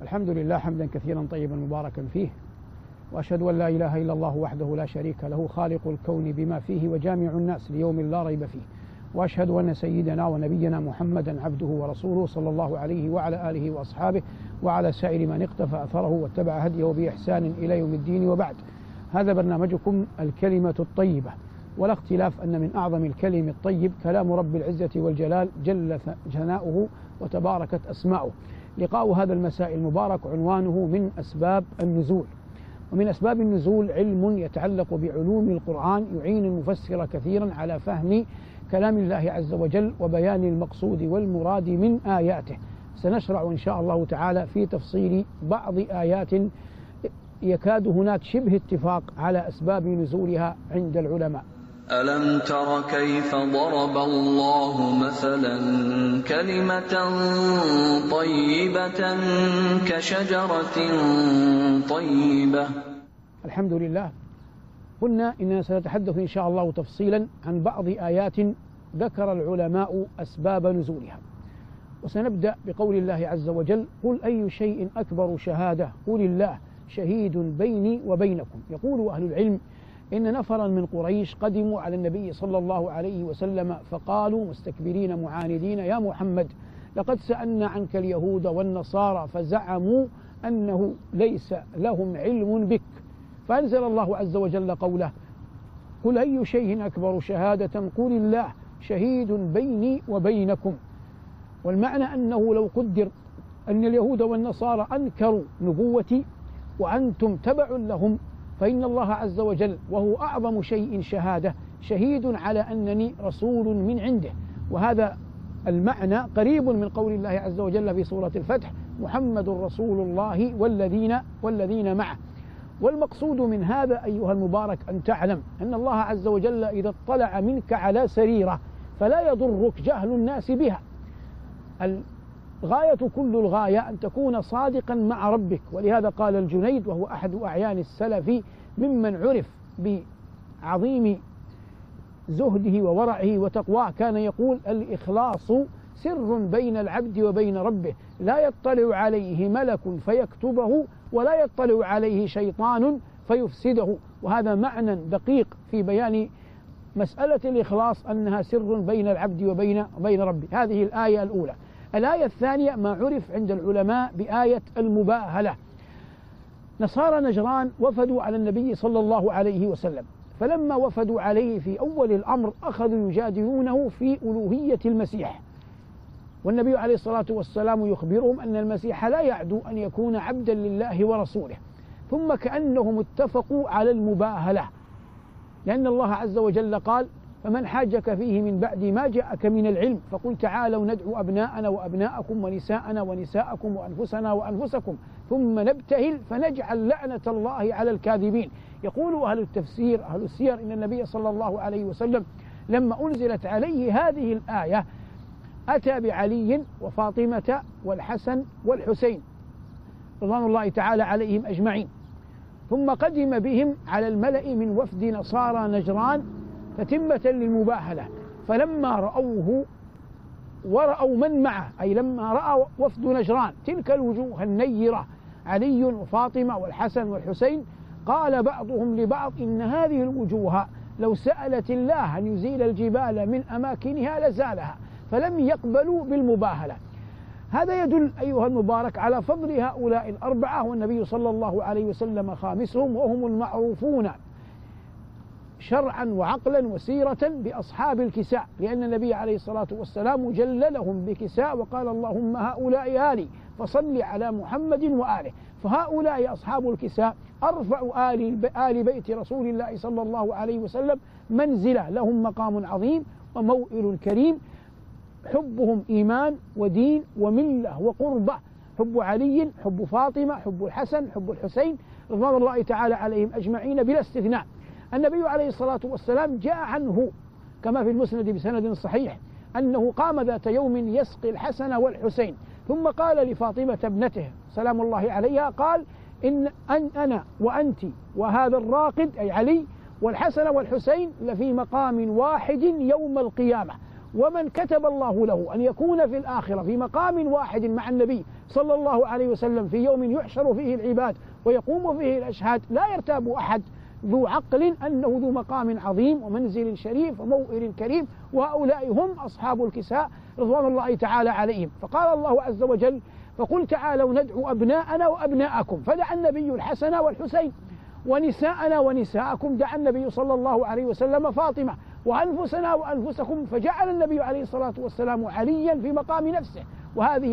الحمد لله حمدا كثيرا طيبا مباركا فيه، وأشهد أن لا إله إلا الله وحده لا شريك له خالق الكون بما فيه وجامع الناس ليوم لا ريب فيه، وأشهد أن سيدنا ونبينا محمدا عبده ورسوله صلى الله عليه وعلى آله وأصحابه وعلى سائر من اقتفى أثره واتبع هديه بإحسان إلى يوم الدين. وبعد، هذا برنامجكم الكلمة الطيبة، ولا اختلاف أن من أعظم الكلم الطيب كلام رب العزة والجلال جل ثناؤه وتباركت أسماؤه. لقاء هذا المساء المبارك عنوانه من أسباب النزول. ومن أسباب النزول علم يتعلق بعلوم القرآن يعين المفسر كثيرا على فهم كلام الله عز وجل وبيان المقصود والمراد من آياته. سنشرع إن شاء الله تعالى في تفصيل بعض آيات يكاد هناك شبه اتفاق على أسباب نزولها عند العلماء. ألم تر كيف ضرب الله مثلا كلمة طيبة كشجرة طيبة. الحمد لله. قلنا إننا سنتحدث إن شاء الله تفصيلا عن بعض آيات ذكر العلماء أسباب نزولها، وسنبدأ بقول الله عز وجل: قل أي شيء أكبر شهادة قل الله شهيد بيني وبينكم. يقول أهل العلم إن نفرا من قريش قدموا على النبي صلى الله عليه وسلم فقالوا مستكبرين معاندين: يا محمد، لقد سألنا عنك اليهود والنصارى فزعموا أنه ليس لهم علم بك. فأنزل الله عز وجل قوله: قل أي شيء أكبر شهادة قل الله شهيد بيني وبينكم. والمعنى أنه لو قدر أن اليهود والنصارى أنكروا نبوتي وأنتم تبع لهم، فإن الله عز وجل وهو أعظم شيء شهادة شهيد على أنني رسول من عنده. وهذا المعنى قريب من قول الله عز وجل في سورة الفتح: محمد رسول الله والذين معه. والمقصود من هذا أيها المبارك أن تعلم أن الله عز وجل إذا اطلع منك على سريرة فلا يضرك جهل الناس بها. الغاية كل الغاية أن تكون صادقا مع ربك. ولهذا قال الجنيد، وهو أحد أعيان السلف ممن عرف بعظيم زهده وورعه وتقواه، كان يقول: الإخلاص سر بين العبد وبين ربه، لا يطلع عليه ملك فيكتبه ولا يطلع عليه شيطان فيفسده. وهذا معنى دقيق في بيان مسألة الإخلاص، أنها سر بين العبد وبين ربه. هذه الآية الأولى. الآية الثانية ما عرف عند العلماء بآية المباهلة. نصارى نجران وفدوا على النبي صلى الله عليه وسلم، فلما وفدوا عليه في أول الأمر أخذوا يجادلونه في ألوهية المسيح، والنبي عليه الصلاة والسلام يخبرهم أن المسيح لا يعدو أن يكون عبدا لله ورسوله. ثم كأنهم اتفقوا على المباهلة، لأن الله عز وجل قال: فمن حاجك فيه من بعد ما جاءك من العلم فقل تعالوا ندعو أبناءنا وأبناءكم ونساءنا ونساءكم وأنفسنا وأنفسكم ثم نبتهل فنجعل لعنة الله على الكاذبين. يقول أهل التفسير أهل السير إن النبي صلى الله عليه وسلم لما أنزلت عليه هذه الآية أتى بعلي وفاطمة والحسن والحسين رضوان الله تعالى عليهم أجمعين، ثم قدم بهم على الملأ من وفد نصارى نجران تتمة للمباهلة. فلما رأوه ورأوا من معه، أي لما رأى وفد نجران تلك الوجوه النيرة علي وفاطمة والحسن والحسين، قال بعضهم لبعض: إن هذه الوجوه لو سألت الله أن يزيل الجبال من أماكنها لزالها، فلم يقبلوا بالمباهلة. هذا يدل أيها المبارك على فضل هؤلاء الأربعة، والنبي صلى الله عليه وسلم خامسهم، وهم المعروفون شرعا وعقلا وسيرة بأصحاب الكساء، لأن النبي عليه الصلاة والسلام جللهم بكساء وقال: اللهم هؤلاء آلي فصل على محمد وآله. فهؤلاء أصحاب الكساء أرفع آل بيت رسول الله صلى الله عليه وسلم منزلة، لهم مقام عظيم وموئل كريم، حبهم إيمان ودين وملة وقربة. حب علي، حب فاطمة، حب الحسن، حب الحسين رضوان الله تعالى عليهم أجمعين بلا استثناء. النبي عليه الصلاة والسلام جاء عنه كما في المسند بسند صحيح أنه قام ذات يوم يسقي الحسن والحسين، ثم قال لفاطمة ابنته سلام الله عليها، قال: إن أنا وأنت وهذا الراقد أي علي والحسن والحسين لفي مقام واحد يوم القيامة. ومن كتب الله له أن يكون في الآخرة في مقام واحد مع النبي صلى الله عليه وسلم في يوم يحشر فيه العباد ويقوم فيه الأشهاد لا يرتاب أحد ذو عقل أنه ذو مقام عظيم ومنزل شريف وموئل كريم، وهؤلاء هم أصحاب الكساء رضوان الله تعالى عليهم. فقال الله عز وجل: فقل تعالوا ندعو أبناءنا وأبناءكم، فدعا النبي الحسن والحسين، ونساءنا ونساءكم دعا النبي صلى الله عليه وسلم فاطمة، وأنفسنا وأنفسكم، فجعل النبي عليه الصلاة والسلام عليا في مقام نفسه. وهذه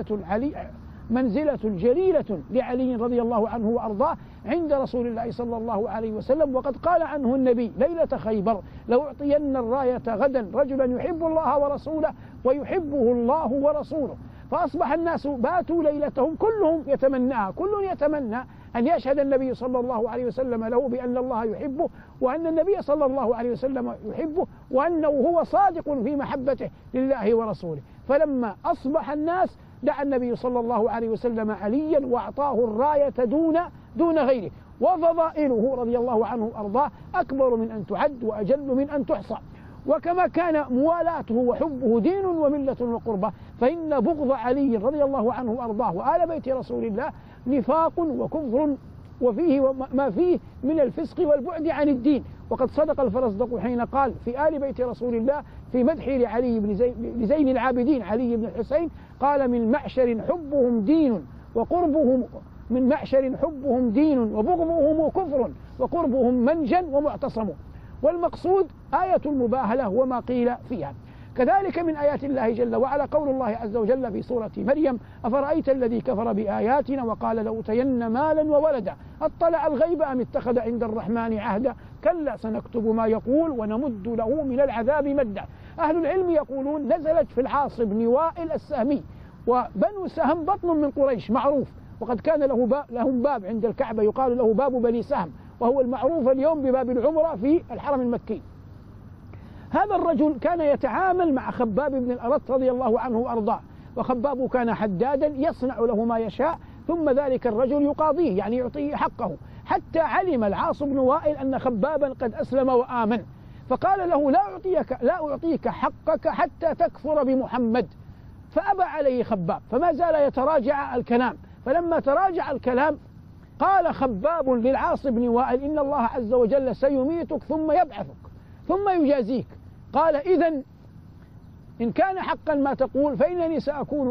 منزلة جليلة لعلي رضي الله عنه وأرضاه عند رسول الله صلى الله عليه وسلم. وقد قال عنه النبي ليلة خيبر: لو أعطين الراية غدا رجلا يحب الله ورسوله ويحبه الله ورسوله. فأصبح الناس باتوا ليلتهم كلهم يتمناها، كل يتمنى أن يشهد النبي صلى الله عليه وسلم له بأن الله يحبه، وأن النبي صلى الله عليه وسلم يحبه، وأنه هو صادق في محبته لله ورسوله. فلما أصبح الناس دعا النبي صلى الله عليه وسلم عليا وأعطاه الراية دون غيره. وفضائله رضي الله عنه وأرضاه أكبر من أن تعد وأجل من أن تحصى. وكما كان موالاته وحبه دين وملة وقربة، فإن بغض علي رضي الله عنه وأرضاه وآل بيت رسول الله نفاق وكفر وفيه ما فيه من الفسق والبعد عن الدين. وقد صدق الفرزدق حين قال في آل بيت رسول الله في مدحه لعلي بن زين العابدين علي بن الحسين، قال: من معشر حبهم دين وقربهم من معشر حبهم دين وبغضهم كفر وقربهم منجا ومعتصم. والمقصود آية المباهلة وما قيل فيها. كذلك من آيات الله جل وعلا قول الله عز وجل في سورة مريم: أفرأيت الذي كفر بآياتنا وقال لأوتين مالا وولدا أطلع الغيب أم اتخذ عند الرحمن عهدا كلا سنكتب ما يقول ونمد له من العذاب مدا. أهل العلم يقولون نزلت في العاص بن وائل السهمي، وبنو سهم بطن من قريش معروف، وقد كان لهم باب عند الكعبة يقال له باب بني سهم، وهو المعروف اليوم بباب العمرة في الحرم المكي. هذا الرجل كان يتعامل مع خباب بن الأرت رضي الله عنه وأرضاه، وخباب كان حدادا يصنع له ما يشاء، ثم ذلك الرجل يقاضيه يعني يعطيه حقه، حتى علم العاص بن وائل أن خبابا قد أسلم وآمن، فقال له: لا أعطيك حقك حتى تكفر بمحمد. فأبى عليه خباب، فما زال يتراجع الكلام. فلما تراجع الكلام قال خباب للعاص بن وائل: إن الله عز وجل سيميتك ثم يبعثك ثم يجازيك. قال: إذن إن كان حقا ما تقول فإنني سأكون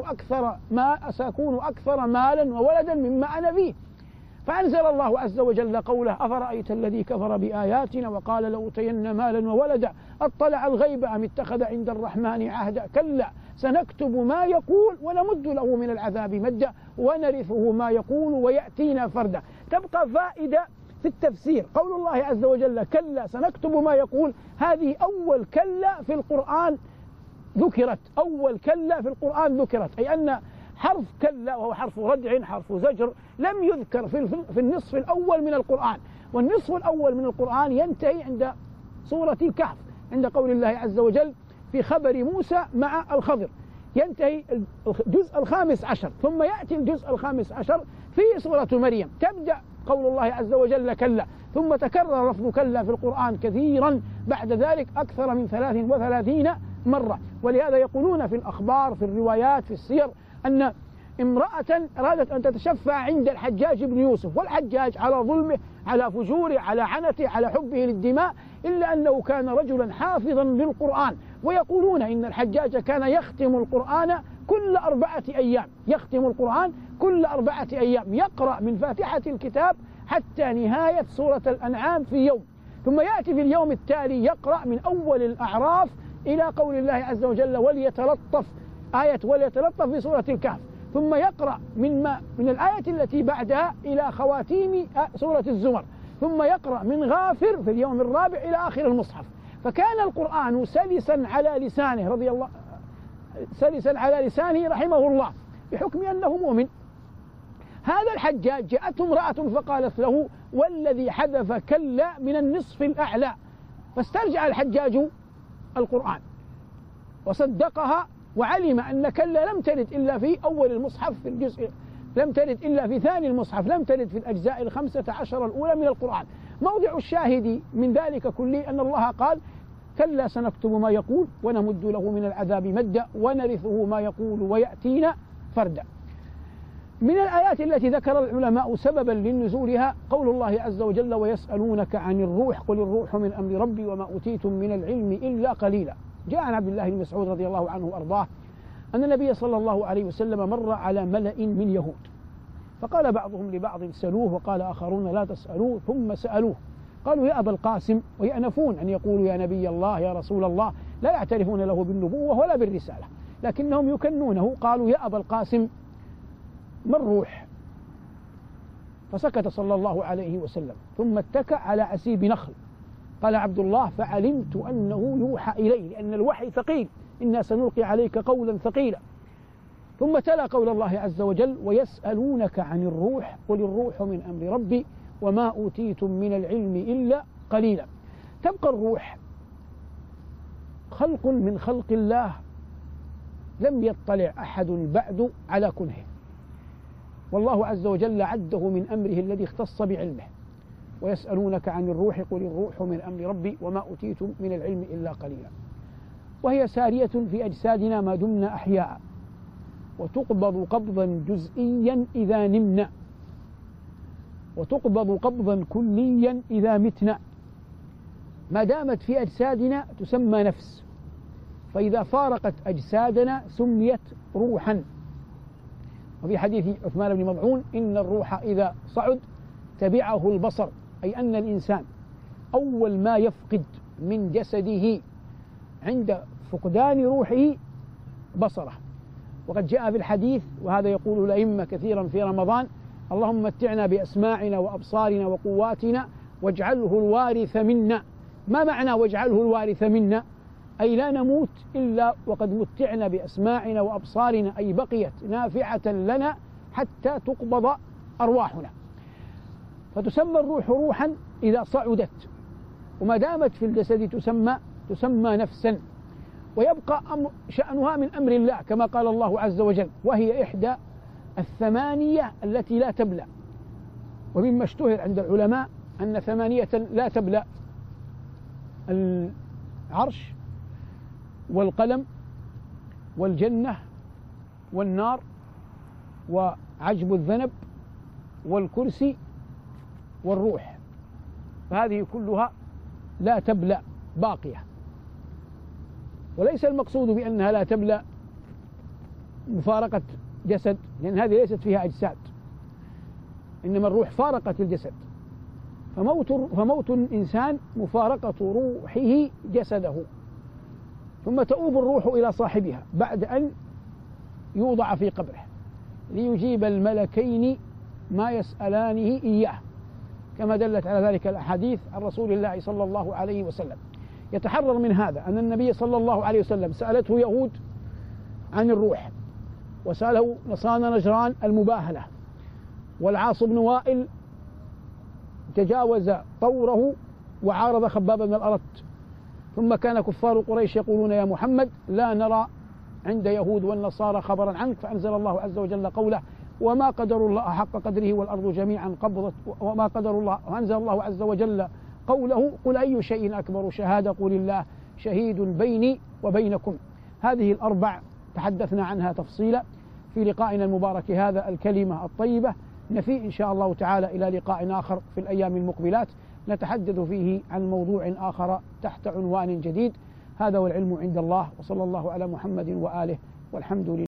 أكثر مالا وولدا مما أنا فيه. فأنزل الله عز وجل قوله: أفرأيت الذي كفر بآياتنا وقال لأوتين مالا وولدا أطلع الغيب أم اتخذ عند الرحمن عهدا كلا سنكتب ما يقول ونمد له من العذاب مدا ونرثه ما يقول ويأتينا فردا. تبقى فائدة في التفسير قول الله عز وجل: كلا سنكتب ما يقول. هذه أول كلا في القرآن ذكرت، أول كلا في القرآن ذكرت، أي أن حرف كلا وهو حرف ردع حرف زجر لم يذكر في النصف الأول من القرآن. والنصف الأول من القرآن ينتهي عند سورة الكهف عند قول الله عز وجل في خبر موسى مع الخضر، ينتهي الجزء 15، ثم يأتي الجزء 15 في سورة مريم، تبدأ قول الله عز وجل كلا، ثم تكرر لفظ كلا في القرآن كثيرا بعد ذلك أكثر من 33 مرة. ولهذا يقولون في الأخبار في الروايات في السير أن امرأة أرادت أن تتشفع عند الحجاج بن يوسف، والحجاج على ظلمه على فجوره على عنته على حبه للدماء، إلا أنه كان رجلا حافظا للقرآن. ويقولون إن الحجاج كان يختم القرآن كل 4 أيام، يختم القرآن كل 4 أيام، يقرأ من فاتحة الكتاب حتى نهاية سورة الأنعام في يوم، ثم يأتي في اليوم التالي يقرأ من أول الأعراف إلى قول الله عز وجل وليتلطف، آية وليتلطف في سورة الكهف، ثم يقرأ من الآية التي بعدها إلى خواتيم سورة الزمر، ثم يقرأ من غافر في اليوم الرابع إلى آخر المصحف. فكان القرآن سلسا على لسانه رحمه الله بحكم أنه مؤمن. هذا الحجاج جاءته امرأة فقالت له: والذي حذف كلا من النصف الأعلى. فاسترجع الحجاج القرآن وصدقها، وعلم أن كلا لم ترد إلا في أول المصحف في الجزء، لم ترد إلا في ثاني المصحف، لم ترد في الأجزاء 15 الأولى من القرآن. موضع الشاهد من ذلك كله أن الله قال: كلا سنكتب ما يقول ونمد له من العذاب مدا ونرثه ما يقول ويأتينا فردا. من الآيات التي ذكر العلماء سببا لنزولها قول الله عز وجل ويسألونك عن الروح قل الروح من أمر ربي وما أوتيتم من العلم إلا قليلا. جاء عن عبد الله بن مسعود رضي الله عنه وأرضاه أن النبي صلى الله عليه وسلم مر على ملأ من يهود فقال بعضهم لبعض سلوه وقال آخرون لا تسألوه ثم سألوه قالوا يا أبا القاسم ويأنفون أن يقولوا يا نبي الله يا رسول الله لا يعترفون له بالنبوة ولا بالرسالة لكنهم يكنونه قالوا يا أبا القاسم ما الروح؟ فسكت صلى الله عليه وسلم ثم اتكأ على عسيب نخل. قال عبد الله فعلمت أنه يوحى إليه لأن الوحي ثقيل إنا سنلقي عليك قولا ثقيلا. ثم تلا قول الله عز وجل ويسألونك عن الروح قل الروح من أمر ربي وما أوتيتم من العلم إلا قليلا. تبقى الروح خلق من خلق الله لم يطلع أحد بعد على كنهه والله عز وجل عده من أمره الذي اختص بعلمه. ويسألونك عن الروح قل الروح من أمر ربي وما أوتيتم من العلم إلا قليلا. وهي سارية في أجسادنا ما دمنا أحياء وتقبض قبضا جزئيا إذا نمنا وتقبض قبضا كليا إذا متنا. ما دامت في أجسادنا تسمى نفس فإذا فارقت أجسادنا سميت روحا. وفي حديث عثمان بن مضعون إن الروح إذا صعد تبعه البصر أي أن الإنسان أول ما يفقد من جسده عند فقدان روحه بصره. وقد جاء في الحديث وهذا يقول الأئمة كثيرا في رمضان اللهم متعنا بأسماعنا وأبصارنا وقواتنا واجعله الوارث منا. ما معنى واجعله الوارث منا؟ أي لا نموت إلا وقد متعنا بأسماعنا وأبصارنا أي بقيت نافعة لنا حتى تقبض أرواحنا. فتسمى الروح روحا إذا صعدت وما دامت في الجسد تسمى نفسا. ويبقى شأنها من أمر الله كما قال الله عز وجل وهي إحدى الثمانية التي لا تبلى. ومما اشتهر عند العلماء أن ثمانية لا تبلى العرش والقلم والجنة والنار وعجب الذنب والكرسي والروح. فهذه كلها لا تبلى باقية. وليس المقصود بأنها لا تبلى مفارقة جسد لأن هذه ليست فيها أجساد إنما الروح فارقت الجسد. فموت الإنسان مفارقة روحه جسده ثم تؤوب الروح إلى صاحبها بعد أن يوضع في قبره ليجيب الملكين ما يسألانه إياه كما دلت على ذلك الأحاديث عن رسول الله صلى الله عليه وسلم. يتحرر من هذا أن النبي صلى الله عليه وسلم سألته يهود عن الروح وسأله نصارى نجران المباهلة والعاص بن وائل تجاوز طوره وعارض خباب بن الأرت. ثم كان كفار قريش يقولون يا محمد لا نرى عند يهود والنصارى خبرا عنك فأنزل الله عز وجل قوله وما قدر الله حق قدره والأرض جميعا قبضت وما قدر الله. وأنزل الله عز وجل قوله قل أي شيء أكبر شهادة قل الله شهيد بيني وبينكم. هذه الأربع تحدثنا عنها تفصيلا في لقائنا المبارك هذا الكلمة الطيبة. نفي إن شاء الله تعالى إلى لقاء آخر في الأيام المقبلات نتحدث فيه عن موضوع آخر تحت عنوان جديد. هذا والعلم عند الله وصلى الله على محمد وآله والحمد لله.